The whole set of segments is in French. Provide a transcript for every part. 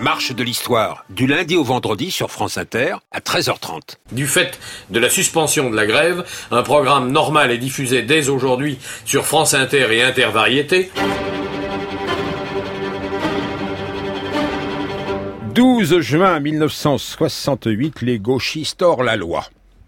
marche de l'histoire, du lundi au vendredi sur France Inter à 13h30. Du fait de la suspension de la grève, un programme normal est diffusé dès aujourd'hui sur France Inter et Intervariété. 12 juin 1968, les gauchistes hors la loi.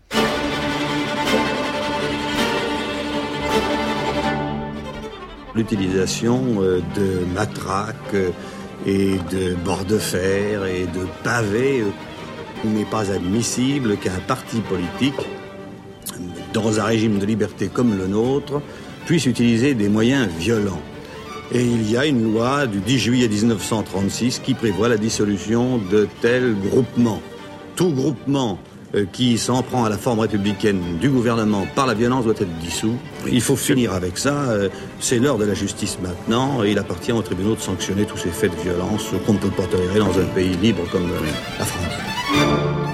L'utilisation de matraques et de bords de fer et de pavés n'est pas admissible qu'un parti politique, dans un régime de liberté comme le nôtre, puisse utiliser des moyens violents. Et il y a une loi du 10 juillet 1936 qui prévoit la dissolution de tels groupements. Tout groupement qui s'en prend à la forme républicaine du gouvernement par la violence doit être dissous. Il faut finir avec ça. C'est l'heure de la justice maintenant et il appartient aux tribunaux de sanctionner tous ces faits de violence qu'on ne peut pas tolérer dans un pays libre comme la France.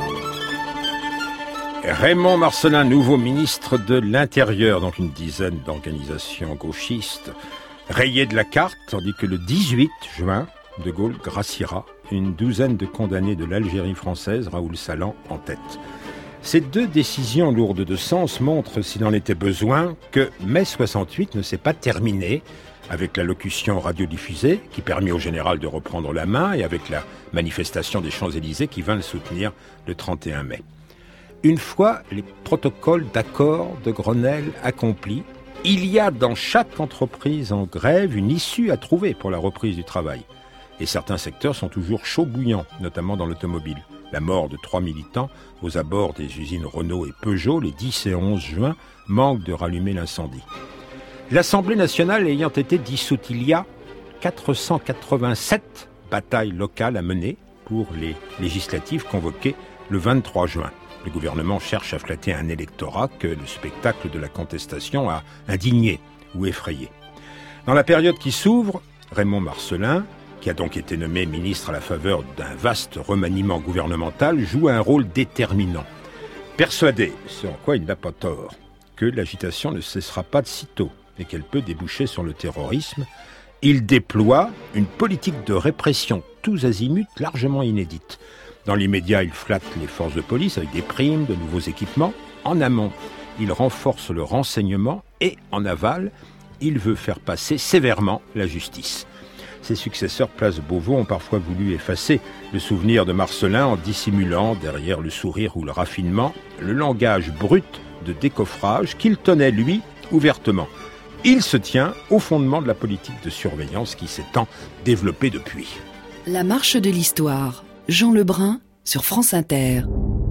Raymond Marcellin, nouveau ministre de l'Intérieur, donc une dizaine d'organisations gauchistes rayées de la carte, tandis que le 18 juin, De Gaulle graciera une douzaine de condamnés de l'Algérie française, Raoul Salan en tête. Ces deux décisions lourdes de sens montrent, s'il en était besoin, que mai 68 ne s'est pas terminé avec l'allocution radiodiffusée qui permit au général de reprendre la main et avec la manifestation des Champs-Élysées qui vint le soutenir le 31 mai. Une fois les protocoles d'accord de Grenelle accomplis, il y a dans chaque entreprise en grève une issue à trouver pour la reprise du travail. Et certains secteurs sont toujours chauds bouillants, notamment dans l'automobile. La mort de 3 militants aux abords des usines Renault et Peugeot les 10 et 11 juin manque de rallumer l'incendie. L'Assemblée nationale ayant été dissoute il y a 487 batailles locales à mener pour les législatives convoquées le 23 juin. Le gouvernement cherche à flatter un électorat que le spectacle de la contestation a indigné ou effrayé. Dans la période qui s'ouvre, Raymond Marcellin, qui a donc été nommé ministre à la faveur d'un vaste remaniement gouvernemental, joue un rôle déterminant. Persuadé, ce en quoi il n'a pas tort, que l'agitation ne cessera pas de sitôt et qu'elle peut déboucher sur le terrorisme, il déploie une politique de répression tous azimuts largement inédite. Dans l'immédiat, il flatte les forces de police avec des primes, de nouveaux équipements. En amont, il renforce le renseignement et en aval, il veut faire passer sévèrement la justice. Ses successeurs place Beauvau ont parfois voulu effacer le souvenir de Marcellin en dissimulant, derrière le sourire ou le raffinement, le langage brut de décoffrage qu'il tenait, lui, ouvertement. Il se tient au fondement de la politique de surveillance qui s'est tant développée depuis. La marche de l'histoire. Jean Lebrun sur France Inter.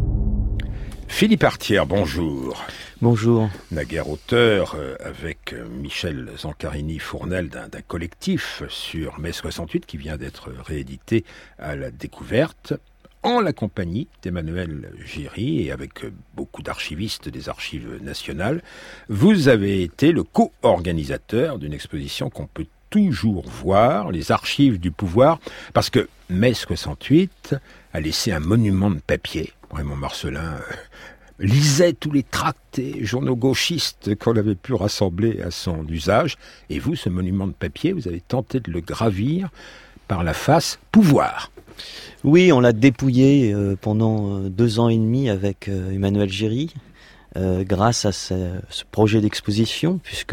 Philippe Artière, bonjour. Bonjour. Naguère auteur avec Michel Zancarini-Fournel d'un collectif sur mai 68 qui vient d'être réédité à la Découverte en la compagnie d'Emmanuel Giry et avec beaucoup d'archivistes des Archives nationales. Vous avez été le co-organisateur d'une exposition qu'on peut toujours voir, les Archives du pouvoir, parce que mai 68 a laissé un monument de papier. Raymond Marcellin lisait tous les tracts et journaux gauchistes qu'on avait pu rassembler à son usage. Et vous, ce monument de papier, vous avez tenté de le gravir par la face pouvoir. Oui, on l'a dépouillé pendant 2 ans et demi avec Emmanuel Giry, grâce à ce projet d'exposition, puisque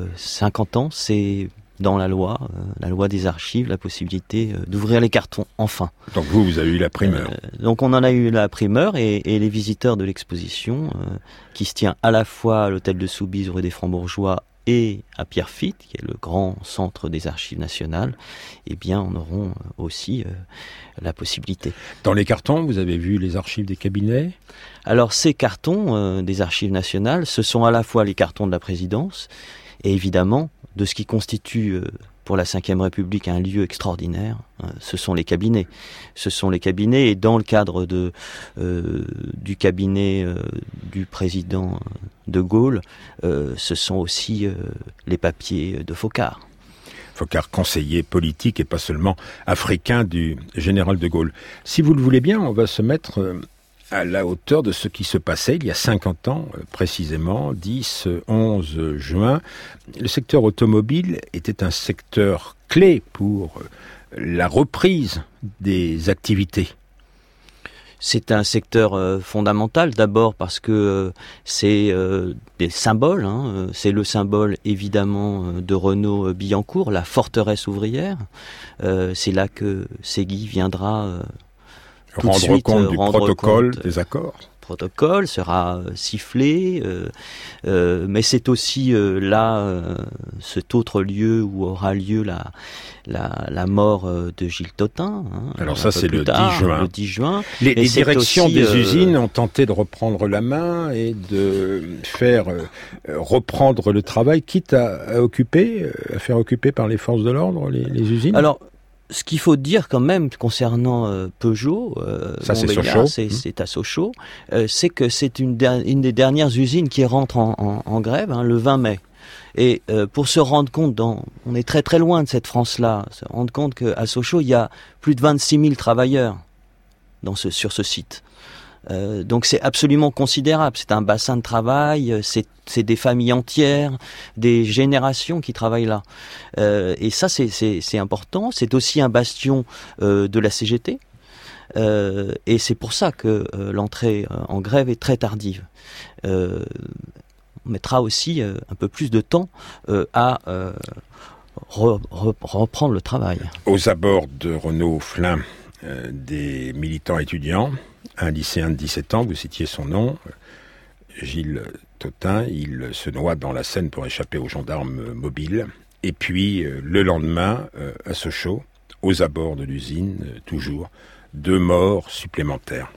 50 ans, c'est dans la loi des archives, la possibilité d'ouvrir les cartons, enfin. Donc vous avez eu la primeur. Donc on en a eu la primeur et les visiteurs de l'exposition, qui se tient à la fois à l'hôtel de Soubise, rue des Francs-Bourgeois, et à Pierrefitte, qui est le grand centre des archives nationales, eh bien en auront aussi la possibilité. Dans les cartons, vous avez vu les archives des cabinets ? Alors ces cartons des archives nationales, ce sont à la fois les cartons de la présidence, et évidemment, de ce qui constitue pour la Ve République un lieu extraordinaire, ce sont les cabinets. Ce sont les cabinets, et dans le cadre du cabinet du président de Gaulle, ce sont aussi les papiers de Focard. Focard, conseiller politique et pas seulement africain du général de Gaulle. Si vous le voulez bien, on va se mettre à la hauteur de ce qui se passait il y a 50 ans, précisément, 10-11 juin. Le secteur automobile était un secteur clé pour la reprise des activités. C'est un secteur fondamental, d'abord parce que c'est des symboles. C'est le symbole évidemment de Renault-Billancourt, la forteresse ouvrière. C'est là que Ségui viendra rendre compte du protocole des accords. Le protocole sera sifflé, mais c'est aussi là cet autre lieu où aura lieu la mort de Gilles Tautain. Alors ça, c'est le 10 juin. Le 10 juin. Les directions des usines ont tenté de reprendre la main et de faire reprendre le travail, quitte à faire occuper par les forces de l'ordre les usines. Alors, ce qu'il faut dire quand même concernant Peugeot, ça c'est Sochaux, c'est à Sochaux, c'est que c'est une des dernières usines qui rentre en grève le 20 mai. Et pour se rendre compte, on est très très loin de cette France-là, se rendre compte qu'à Sochaux, il y a plus de 26 000 travailleurs sur ce site. Donc c'est absolument considérable, c'est un bassin de travail, c'est des familles entières, des générations qui travaillent là. Et ça c'est important, c'est aussi un bastion de la CGT. Et c'est pour ça que l'entrée en grève est très tardive. On mettra aussi un peu plus de temps à reprendre le travail. Aux abords de Renault-Flin, des militants étudiants, un lycéen de 17 ans, vous citiez son nom, Gilles Tautain, il se noie dans la Seine pour échapper aux gendarmes mobiles. Et puis, le lendemain, à Sochaux, aux abords de l'usine, toujours, 2 morts supplémentaires.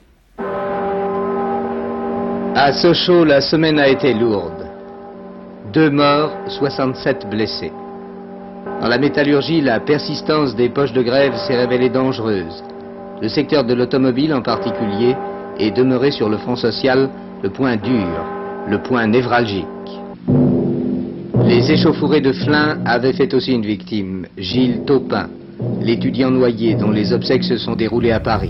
À Sochaux, la semaine a été lourde. 2 morts, 67 blessés. Dans la métallurgie, la persistance des poches de grève s'est révélée dangereuse. Le secteur de l'automobile en particulier est demeuré sur le front social le point dur, le point névralgique. Les échauffourées de Flins avaient fait aussi une victime, Gilles Taupin, l'étudiant noyé dont les obsèques se sont déroulées à Paris.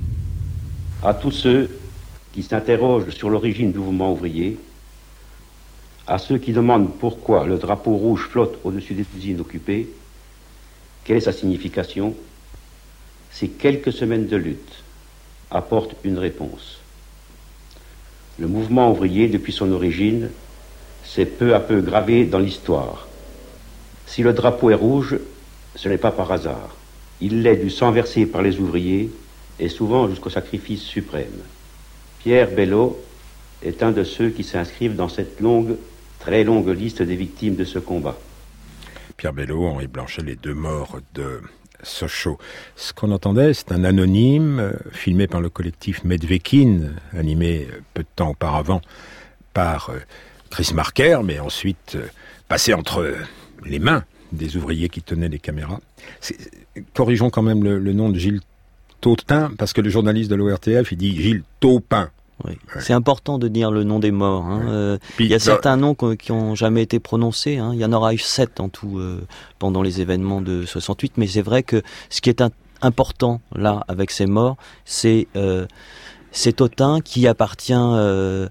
À tous ceux qui s'interrogent sur l'origine du mouvement ouvrier, à ceux qui demandent pourquoi le drapeau rouge flotte au-dessus des usines occupées, quelle est sa signification? Ces quelques semaines de lutte apportent une réponse. Le mouvement ouvrier, depuis son origine, s'est peu à peu gravé dans l'histoire. Si le drapeau est rouge, ce n'est pas par hasard. Il l'est du sang versé par les ouvriers et souvent jusqu'au sacrifice suprême. Pierre Bello est un de ceux qui s'inscrivent dans cette très longue liste des victimes de ce combat. Pierre Bello, Henri Blanchet, les 2 morts de Sochaux. Ce qu'on entendait, c'est un anonyme filmé par le collectif Medvekin, animé peu de temps auparavant par Chris Marker, mais ensuite passé entre les mains des ouvriers qui tenaient les caméras. Corrigeons quand même le nom de Gilles Tautain, parce que le journaliste de l'ORTF, il dit Gilles Taupin. Oui. Ouais. C'est important de dire le nom des morts. Il y a certains noms qui n'ont jamais été prononcés. Il y en aura eu 7 en tout pendant les événements de 68. Mais c'est vrai que ce qui est important là avec ces morts, c'est Tautain qui appartient à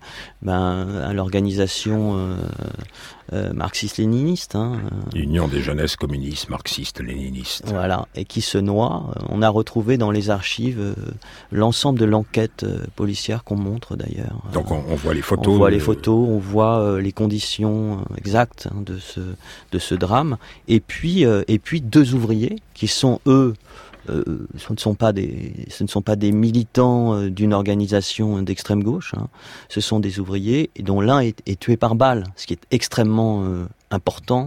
l'organisation marxiste-léniniste. L'Union des jeunesses communistes marxistes-léninistes. Voilà, et qui se noie. On a retrouvé dans les archives l'ensemble de l'enquête policière qu'on montre d'ailleurs. Donc on voit les photos. On voit les photos, on voit les conditions exactes de ce drame. Et puis 2 ouvriers qui sont eux. Ce ne sont pas des militants d'une organisation d'extrême gauche. Ce sont des ouvriers dont l'un est tué par balle, ce qui est extrêmement important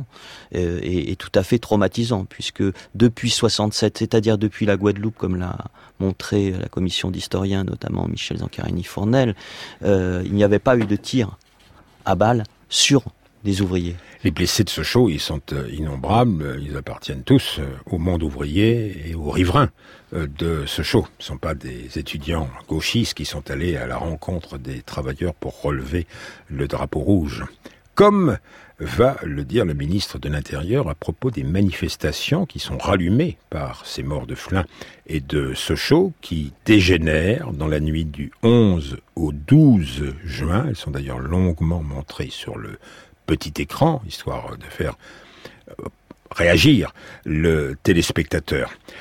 et tout à fait traumatisant, puisque depuis 67, c'est-à-dire depuis la Guadeloupe, comme l'a montré la commission d'historiens, notamment Michel Zancarini-Fournel, il n'y avait pas eu de tir à balle sur des ouvriers. Les blessés de Sochaux, ils sont innombrables, ils appartiennent tous au monde ouvrier et aux riverains de Sochaux. Ce ne sont pas des étudiants gauchistes qui sont allés à la rencontre des travailleurs pour relever le drapeau rouge. Comme va le dire le ministre de l'Intérieur à propos des manifestations qui sont rallumées par ces morts de Flins et de Sochaux, qui dégénèrent dans la nuit du 11 au 12 juin. Elles sont d'ailleurs longuement montrées sur le petit écran, histoire de faire réagir le téléspectateur.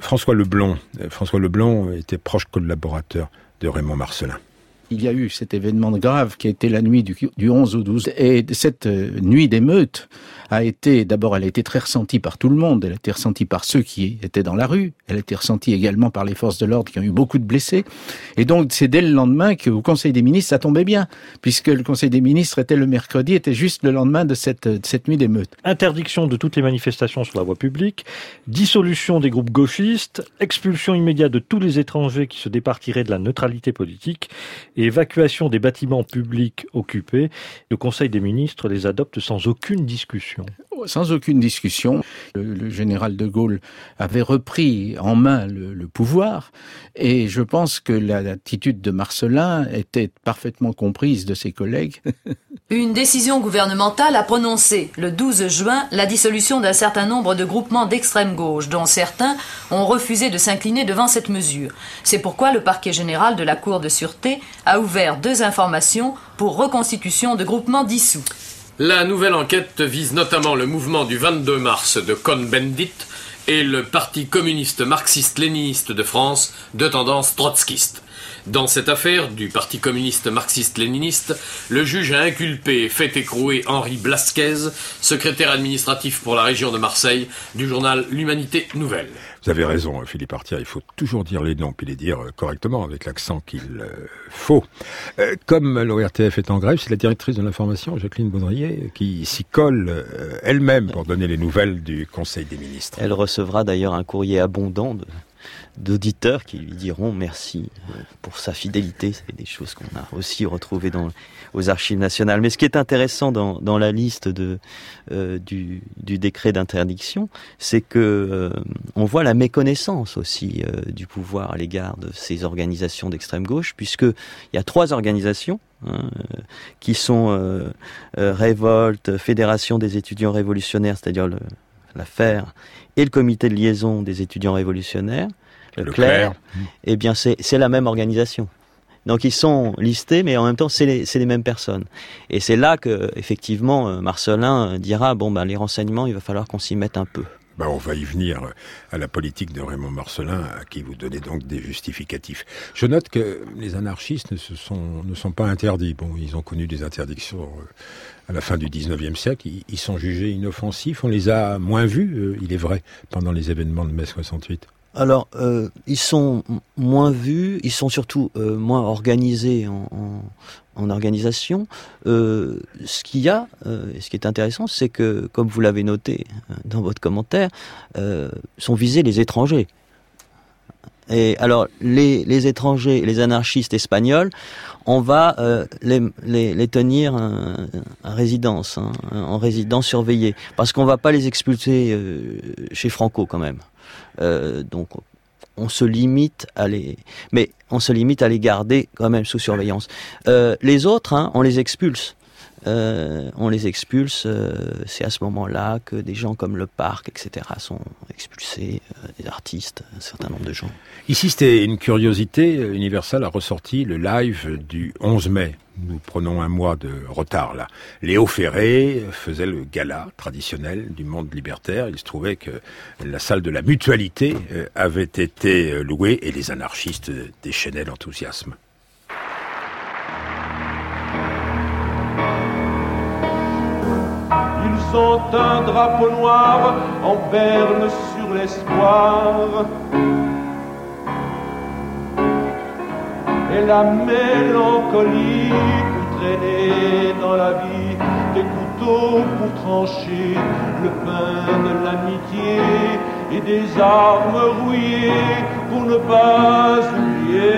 François Leblond était proche collaborateur de Raymond Marcellin. Il y a eu cet événement grave qui a été la nuit du 11 au 12. Et cette nuit d'émeute elle a été très ressentie par tout le monde. Elle a été ressentie par ceux qui étaient dans la rue. Elle a été ressentie également par les forces de l'ordre qui ont eu beaucoup de blessés. Et donc, c'est dès le lendemain qu'au Conseil des ministres, ça tombait bien, puisque le Conseil des ministres était le mercredi, était juste le lendemain de cette nuit d'émeute. Interdiction de toutes les manifestations sur la voie publique, dissolution des groupes gauchistes, expulsion immédiate de tous les étrangers qui se départiraient de la neutralité politique et évacuation des bâtiments publics occupés. Le Conseil des ministres les adopte sans aucune discussion. Sans aucune discussion. Le général de Gaulle avait repris en main le pouvoir et je pense que l'attitude de Marcellin était parfaitement comprise de ses collègues. Une décision gouvernementale a prononcé le 12 juin la dissolution d'un certain nombre de groupements d'extrême gauche, dont certains ont refusé de s'incliner devant cette mesure. C'est pourquoi le parquet général de la Cour de sûreté a ouvert 2 informations pour reconstitution de groupements dissous. La nouvelle enquête vise notamment le mouvement du 22 mars de Cohn-Bendit et le Parti communiste marxiste-léniniste de France de tendance trotskiste. Dans cette affaire du Parti communiste marxiste-léniniste, le juge a inculpé et fait écrouer Henri Blasquez, secrétaire administratif pour la région de Marseille, du journal L'Humanité Nouvelle. Vous avez raison, Philippe Artière, il faut toujours dire les noms, puis les dire correctement, avec l'accent qu'il faut. Comme l'ORTF est en grève, c'est la directrice de l'information, Jacqueline Baudrier, qui s'y colle elle-même pour donner les nouvelles du Conseil des ministres. Elle recevra d'ailleurs un courrier abondant d'auditeurs qui lui diront merci pour sa fidélité. C'est des choses qu'on a aussi retrouvées aux archives nationales. Mais ce qui est intéressant dans la liste du décret d'interdiction, c'est que on voit la méconnaissance aussi du pouvoir à l'égard de ces organisations d'extrême gauche, puisque il y a 3 organisations qui sont Révolte, Fédération des étudiants révolutionnaires, c'est-à-dire la FER, et le comité de liaison des étudiants révolutionnaires, le CLER, eh bien c'est la même organisation. Donc ils sont listés, mais en même temps c'est les mêmes personnes. Et c'est là que effectivement Marcellin dira les renseignements, il va falloir qu'on s'y mette un peu. On va y venir à la politique de Raymond Marcellin, à qui vous donnez donc des justificatifs. Je note que les anarchistes ne sont pas interdits. Ils ont connu des interdictions à la fin du 19e siècle. Ils sont jugés inoffensifs. On les a moins vus, il est vrai, pendant les événements de mai 68. Alors, ils sont moins vus, ils sont surtout moins organisés en organisation. Ce qu'il y a, ce qui est intéressant, c'est que, comme vous l'avez noté dans votre commentaire, sont visés les étrangers. Et alors, les étrangers, les anarchistes espagnols, on va les tenir en résidence surveillée, parce qu'on va pas les expulser chez Franco quand même. Donc on se limite à les garder quand même sous surveillance. Les autres, on les expulse. C'est à ce moment-là que des gens comme Le Parc, etc. sont expulsés, des artistes, un certain nombre de gens. Ici, c'était une curiosité. Universal a ressorti le live du 11 mai. Nous prenons un mois de retard, là. Léo Ferré faisait le gala traditionnel du monde libertaire. Il se trouvait que la salle de la Mutualité avait été louée et les anarchistes déchaînaient l'enthousiasme. Ils ont un drapeau noir en berne sur l'espoir. Et la mélancolie peut traîner dans la vie des couteaux pour trancher le pain de l'amitié et des armes rouillées pour ne pas oublier.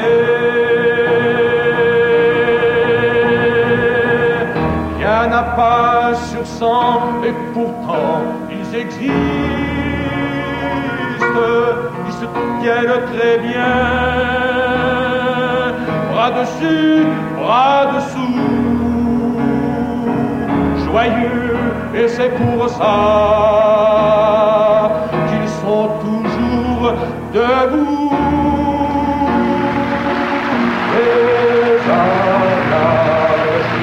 Rien n'a pas sur 100 et pourtant ils existent. Ils se tiennent très bien. Bras dessus, bras dessous, joyeux, et c'est pour ça qu'ils sont toujours debout. Les anarchistes.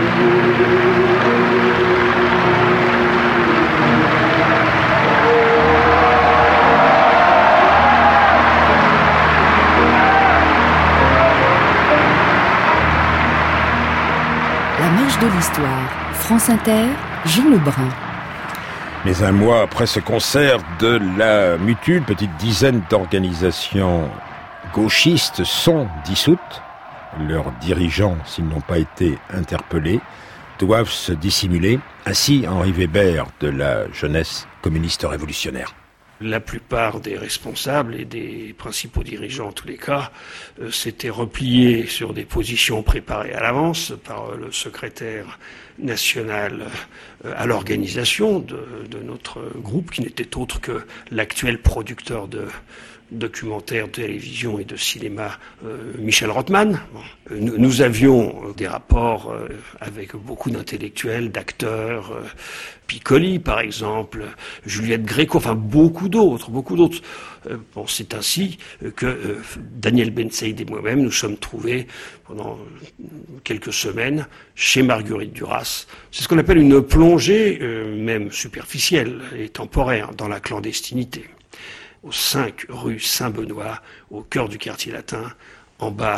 de l'histoire. France Inter, Jean Lebrun. Mais un mois après ce concert de la Mutude, une petite dizaine d'organisations gauchistes sont dissoutes. Leurs dirigeants, s'ils n'ont pas été interpellés, doivent se dissimuler. Ainsi, Henri Weber de la jeunesse communiste révolutionnaire. La plupart des responsables et des principaux dirigeants, en tous les cas, s'étaient repliés sur des positions préparées à l'avance par le secrétaire national à l'organisation de notre groupe, qui n'était autre que l'actuel producteur de documentaires de télévision et de cinéma, Michel Rothman. Nous avions des rapports avec beaucoup d'intellectuels, d'acteurs, Piccoli par exemple, Juliette Gréco, enfin beaucoup d'autres. Bon, c'est ainsi que Daniel Ben-Saïd et moi-même nous sommes trouvés pendant quelques semaines chez Marguerite Duras. C'est ce qu'on appelle une plongée, même superficielle et temporaire, dans la clandestinité. Aux 5 rue Saint-Benoît, au cœur du quartier latin, en bas,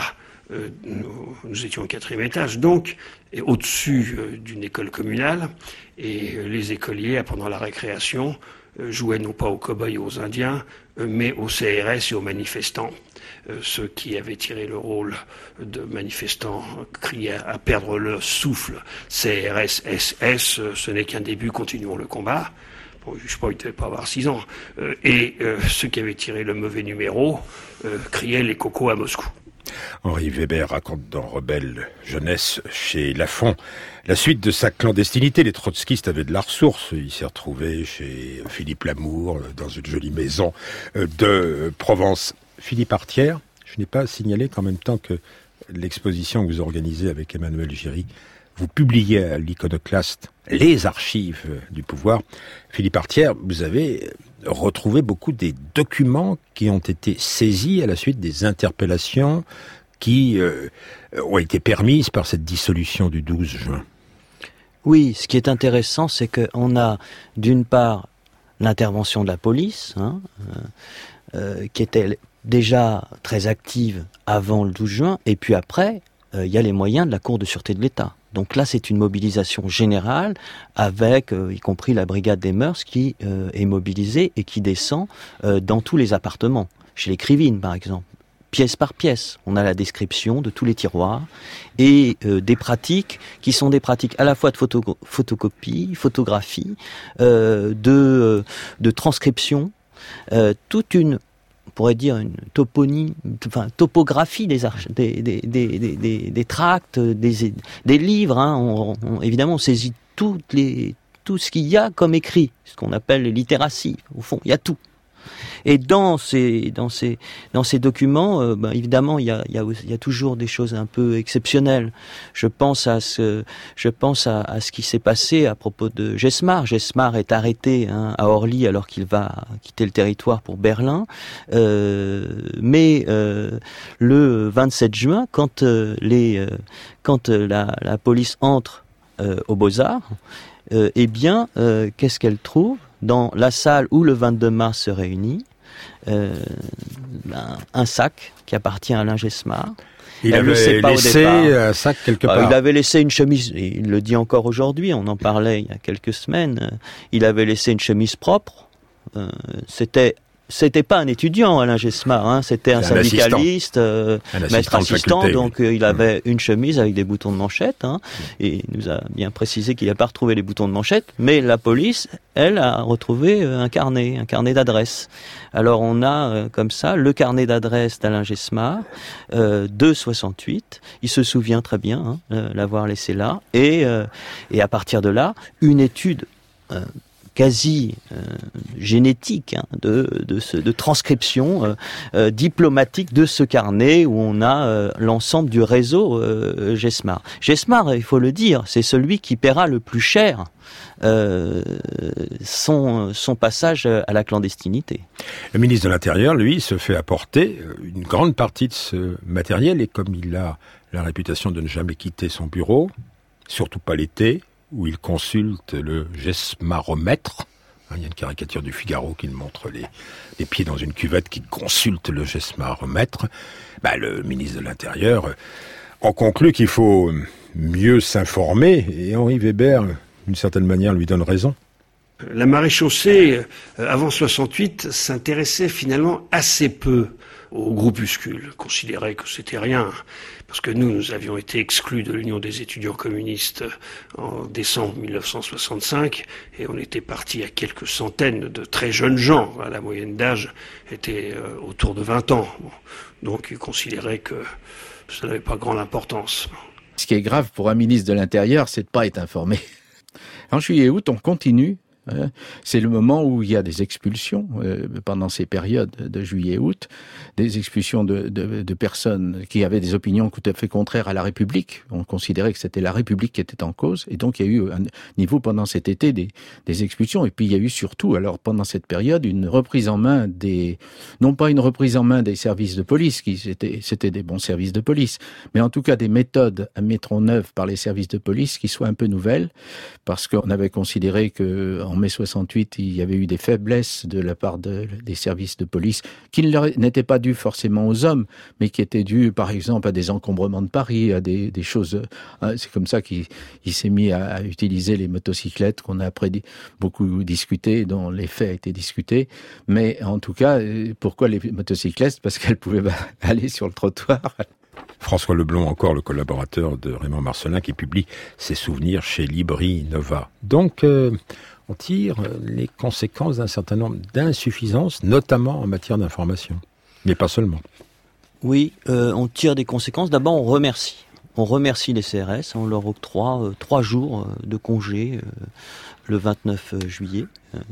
nous étions au 4e étage, donc, et au-dessus d'une école communale, et les écoliers, pendant la récréation, jouaient non pas aux cow-boys et aux Indiens, mais aux CRS et aux manifestants. Ceux qui avaient tiré le rôle de manifestants criaient à perdre le souffle. CRS, SS, ce n'est qu'un début, continuons le combat. Bon, je sais pas, il devait pas avoir 6 ans. Et ceux qui avaient tiré le mauvais numéro criaient les cocos à Moscou. Henri Weber raconte dans Rebelle Jeunesse chez Lafon la suite de sa clandestinité. Les trotskistes avaient de la ressource. Il s'est retrouvé chez Philippe Lamour, dans une jolie maison de Provence. Philippe Artière, je n'ai pas signalé qu'en même temps que l'exposition que vous organisez avec Emmanuel Giry, vous publiez à l'Iconoclaste les archives du pouvoir. Philippe Artière, vous avez retrouvé beaucoup des documents qui ont été saisis à la suite des interpellations qui ont été permises par cette dissolution du 12 juin. Oui, ce qui est intéressant, c'est qu'on a d'une part l'intervention de la police, qui était déjà très active avant le 12 juin, et puis après, il y a les moyens de la Cour de sûreté de l'État. Donc là, c'est une mobilisation générale avec, y compris la brigade des mœurs qui est mobilisée et qui descend dans tous les appartements. Chez les Krivines, par exemple, pièce par pièce, on a la description de tous les tiroirs et des pratiques qui sont des pratiques à la fois de photocopie, photographie, de transcription, toute une, on pourrait dire une topographie des tracts, des livres. Évidemment, on saisit tout ce qu'il y a comme écrit, ce qu'on appelle les littératies. Au fond, il y a tout. Et dans ces documents, évidemment, il y a toujours des choses un peu exceptionnelles. Je pense à ce qui s'est passé à propos de Gesmar. Gesmar est arrêté à Orly alors qu'il va quitter le territoire pour Berlin. Mais le 27 juin, quand la police entre aux Beaux-Arts, qu'est-ce qu'elle trouve dans la salle où le 22 mars se réunit? Un sac qui appartient à Alain Gesmar. Il avait laissé un sac quelque part. Il avait laissé une chemise, il le dit encore aujourd'hui, on en parlait il y a quelques semaines, il avait laissé une chemise propre. C'était pas un étudiant, Alain Gesmar, c'était un syndicaliste, maître assistant, donc il avait une chemise avec des boutons de manchette, et il nous a bien précisé qu'il n'a pas retrouvé les boutons de manchette, mais la police, elle, a retrouvé un carnet d'adresse. Alors on a comme ça le carnet d'adresse d'Alain Gesmar, de 68, il se souvient très bien l'avoir laissé là, et à partir de là, une étude quasi génétique de transcription diplomatique de ce carnet où on a l'ensemble du réseau Gesmar. Gesmar, il faut le dire, c'est celui qui paiera le plus cher son passage à la clandestinité. Le ministre de l'Intérieur, lui, se fait apporter une grande partie de ce matériel et comme il a la réputation de ne jamais quitter son bureau, surtout pas l'été, où il consulte le gesmaromètre. Il y a une caricature du Figaro qui montre les pieds dans une cuvette qui consulte le gesmaromètre. Le ministre de l'Intérieur en conclut qu'il faut mieux s'informer, et Henri Weber, d'une certaine manière, lui donne raison. La maréchaussée, avant 68, s'intéressait finalement assez peu aux groupuscules, considérait que c'était rien, parce que nous avions été exclus de l'Union des étudiants communistes en décembre 1965, et on était parti à quelques centaines de très jeunes gens. La moyenne d'âge était autour de 20 ans. Donc ils considéraient que ça n'avait pas grande importance. Ce qui est grave pour un ministre de l'Intérieur, c'est de pas être informé. En juillet-août, on continue. C'est le moment où il y a des expulsions pendant ces périodes de juillet-août, des expulsions de personnes qui avaient des opinions tout à fait contraires à la République. On considérait que c'était la République qui était en cause, et donc il y a eu un niveau pendant cet été des expulsions. Et puis il y a eu surtout, alors pendant cette période, une reprise en main non pas une reprise en main des services de police, c'était des bons services de police, mais en tout cas des méthodes à mettre en œuvre par les services de police qui soient un peu nouvelles, parce qu'on avait considéré que en mai 68, il y avait eu des faiblesses de la part des services de police qui n'étaient pas dues forcément aux hommes, mais qui étaient dues, par exemple, à des encombrements de Paris, à des choses. C'est comme ça qu'il s'est mis à utiliser les motocyclettes qu'on a après beaucoup discuté, dont les faits ont été discutés. Mais en tout cas, pourquoi les motocyclettes ? Parce qu'elles pouvaient aller sur le trottoir. François Leblond, encore le collaborateur de Raymond Marcellin, qui publie ses souvenirs chez Libri Nova. Donc, on tire les conséquences d'un certain nombre d'insuffisances, notamment en matière d'information, mais pas seulement. Oui, on tire des conséquences. D'abord, on remercie. On remercie les CRS, on leur octroie 3 jours de congé le 29 juillet.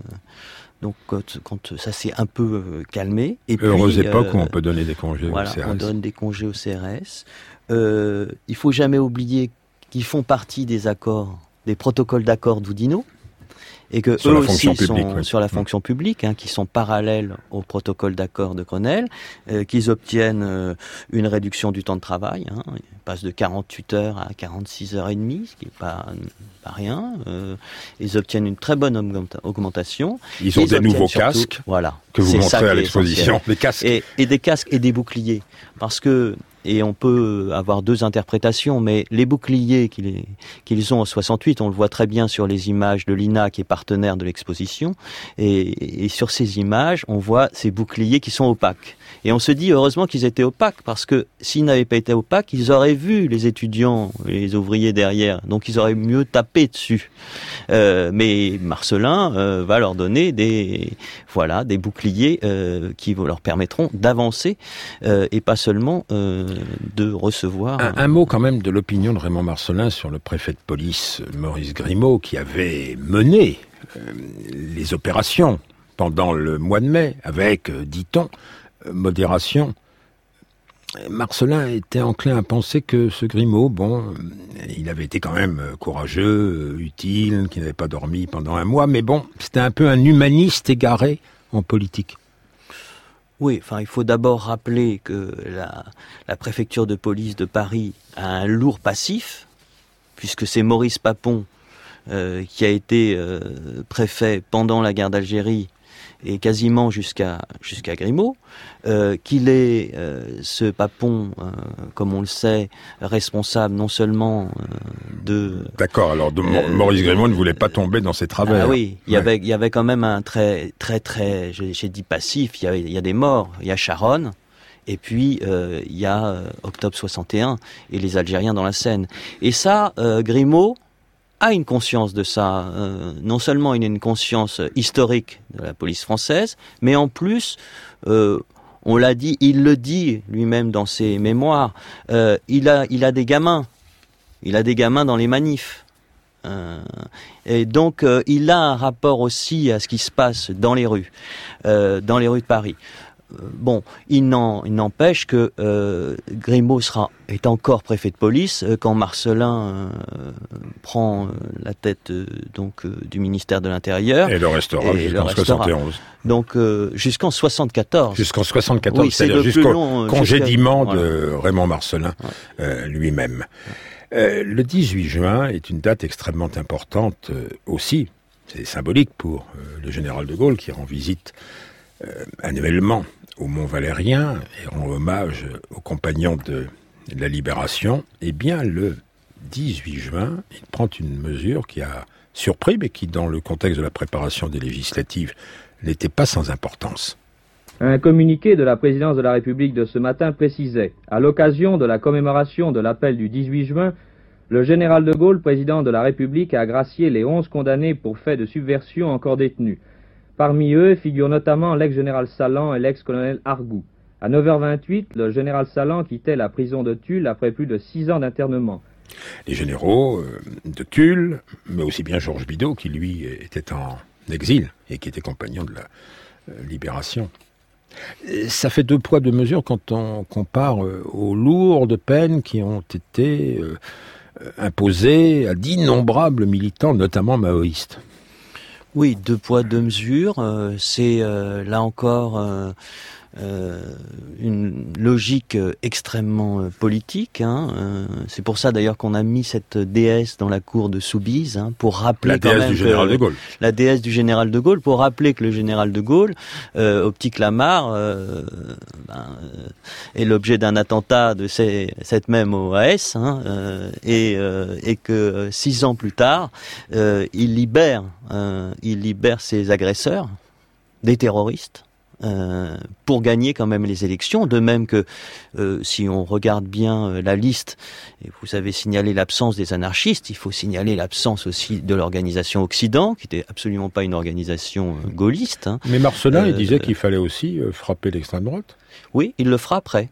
Donc quand ça s'est un peu calmé. Et heureuse puis, époque où on peut donner des congés aux CRS. On donne des congés aux CRS. Il faut jamais oublier qu'ils font partie des accords, des protocoles d'accord d'Oudinot. Et que eux aussi sont sur la fonction publique, qui sont parallèles au protocole d'accord de Grenelle, qu'ils obtiennent une réduction du temps de travail, ils passent de 48 heures à 46 heures et demie, ce qui n'est pas rien. Ils obtiennent une très bonne augmentation. Ils ont des nouveaux casques, voilà, que vous montrez à l'exposition, des casques. Et des casques et des boucliers, parce que et on peut avoir 2 interprétations, mais les boucliers qu'ils ont en 68, on le voit très bien sur les images de l'INA qui est partenaire de l'exposition, et sur ces images, on voit ces boucliers qui sont opaques. Et on se dit heureusement qu'ils étaient opaques, parce que s'ils n'avaient pas été opaques, ils auraient vu les étudiants, les ouvriers derrière, donc ils auraient mieux tapé dessus. Mais Marcellin va leur donner des boucliers qui leur permettront d'avancer et pas seulement de recevoir... Un mot quand même de l'opinion de Raymond Marcellin sur le préfet de police Maurice Grimaud, qui avait mené les opérations pendant le mois de mai avec, dit-on, modération. Marcellin était enclin à penser que ce Grimaud, il avait été quand même courageux, utile, qu'il n'avait pas dormi pendant un mois, mais c'était un peu un humaniste égaré en politique. Oui, il faut d'abord rappeler que la préfecture de police de Paris a un lourd passif, puisque c'est Maurice Papon qui a été préfet pendant la guerre d'Algérie et quasiment jusqu'à Grimaud, qu'il est, ce Papon, comme on le sait, responsable non seulement de... D'accord, alors Maurice Grimaud ne voulait pas tomber dans ses travers. Ah oui, il y avait quand même un très, j'ai dit passif, il y a des morts, il y a Charonne, et puis il y a Octobre 61 et les Algériens dans la Seine. Et ça, Grimaud a une conscience de ça. Non seulement il a une conscience historique de la police française, mais en plus, on l'a dit, il le dit lui-même dans ses mémoires, il a des gamins. Il a des gamins dans les manifs. Et donc, il a un rapport aussi à ce qui se passe dans les rues de Paris. Il n'empêche que Grimaud est encore préfet de police quand Marcellin prend la tête du ministère de l'Intérieur. Et le restera jusqu'en 71. Donc jusqu'en 74. Jusqu'en 74, oui, c'est-à-dire jusqu'au congédiement de Raymond Marcellin lui-même. Le 18 juin est une date extrêmement importante aussi. C'est symbolique pour le général de Gaulle qui rend visite annuellement au Mont Valérien et rend hommage aux compagnons de la Libération. Eh bien, le 18 juin, il prend une mesure qui a surpris, mais qui, dans le contexte de la préparation des législatives, n'était pas sans importance. Un communiqué de la présidence de la République de ce matin précisait « À l'occasion de la commémoration de l'appel du 18 juin, le général de Gaulle, président de la République, a gracié les 11 condamnés pour faits de subversion encore détenus. Parmi eux figurent notamment l'ex-général Salan et l'ex-colonel Argout. À 9h28, le général Salan quittait la prison de Tulle après plus de 6 ans d'internement. Les généraux de Tulle, mais aussi bien Georges Bidault, qui lui était en exil et qui était compagnon de la libération. Ça fait 2 poids 2 mesures quand on compare aux lourdes peines qui ont été imposées à d'innombrables militants, notamment maoïstes. Oui, 2 poids 2 mesures, c'est là encore une logique extrêmement politique. C'est pour ça d'ailleurs qu'on a mis cette déesse dans la cour de Soubise, pour rappeler quand même la déesse du général de Gaulle. La déesse du général de Gaulle, pour rappeler que le général de Gaulle, au petit Clamart, est l'objet d'un attentat de cette même OAS, et que 6 ans plus tard, il libère ses agresseurs, des terroristes, pour gagner quand même les élections, de même que si on regarde bien la liste, et vous avez signalé l'absence des anarchistes, il faut signaler l'absence aussi de l'organisation Occident, qui n'était absolument pas une organisation gaulliste. Mais Marcellin, il disait qu'il fallait aussi frapper l'extrême droite. Oui, il le fera après.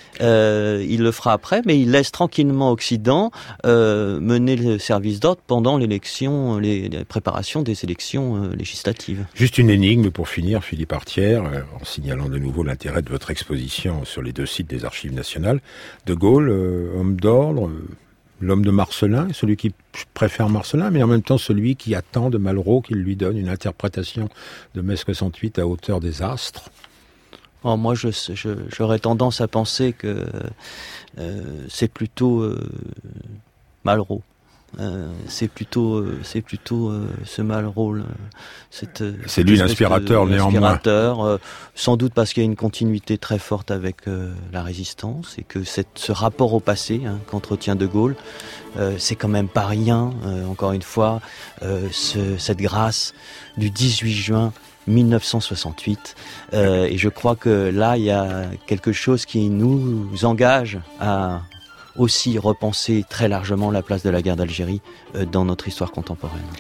Mais il laisse tranquillement Occident mener le service d'ordre pendant l'élection, les préparations des élections législatives. Juste une énigme pour finir, Philippe Artière, en signalant de nouveau l'intérêt de votre exposition sur les 2 sites des Archives nationales. De Gaulle, homme d'ordre, l'homme de Marcellin, celui qui préfère Marcellin, mais en même temps celui qui attend de Malraux qu'il lui donne une interprétation de mai 68 à hauteur des astres. Oh, moi, j'aurais tendance à penser que c'est plutôt Malraux. C'est plutôt ce Malraux. C'est lui l'inspirateur, néanmoins. Sans doute parce qu'il y a une continuité très forte avec la résistance et que ce rapport au passé qu'entretient De Gaulle, c'est quand même pas rien. Encore une fois, cette grâce du 18 juin 1968, et je crois que là il y a quelque chose qui nous engage à aussi repenser très largement la place de la guerre d'Algérie dans notre histoire contemporaine.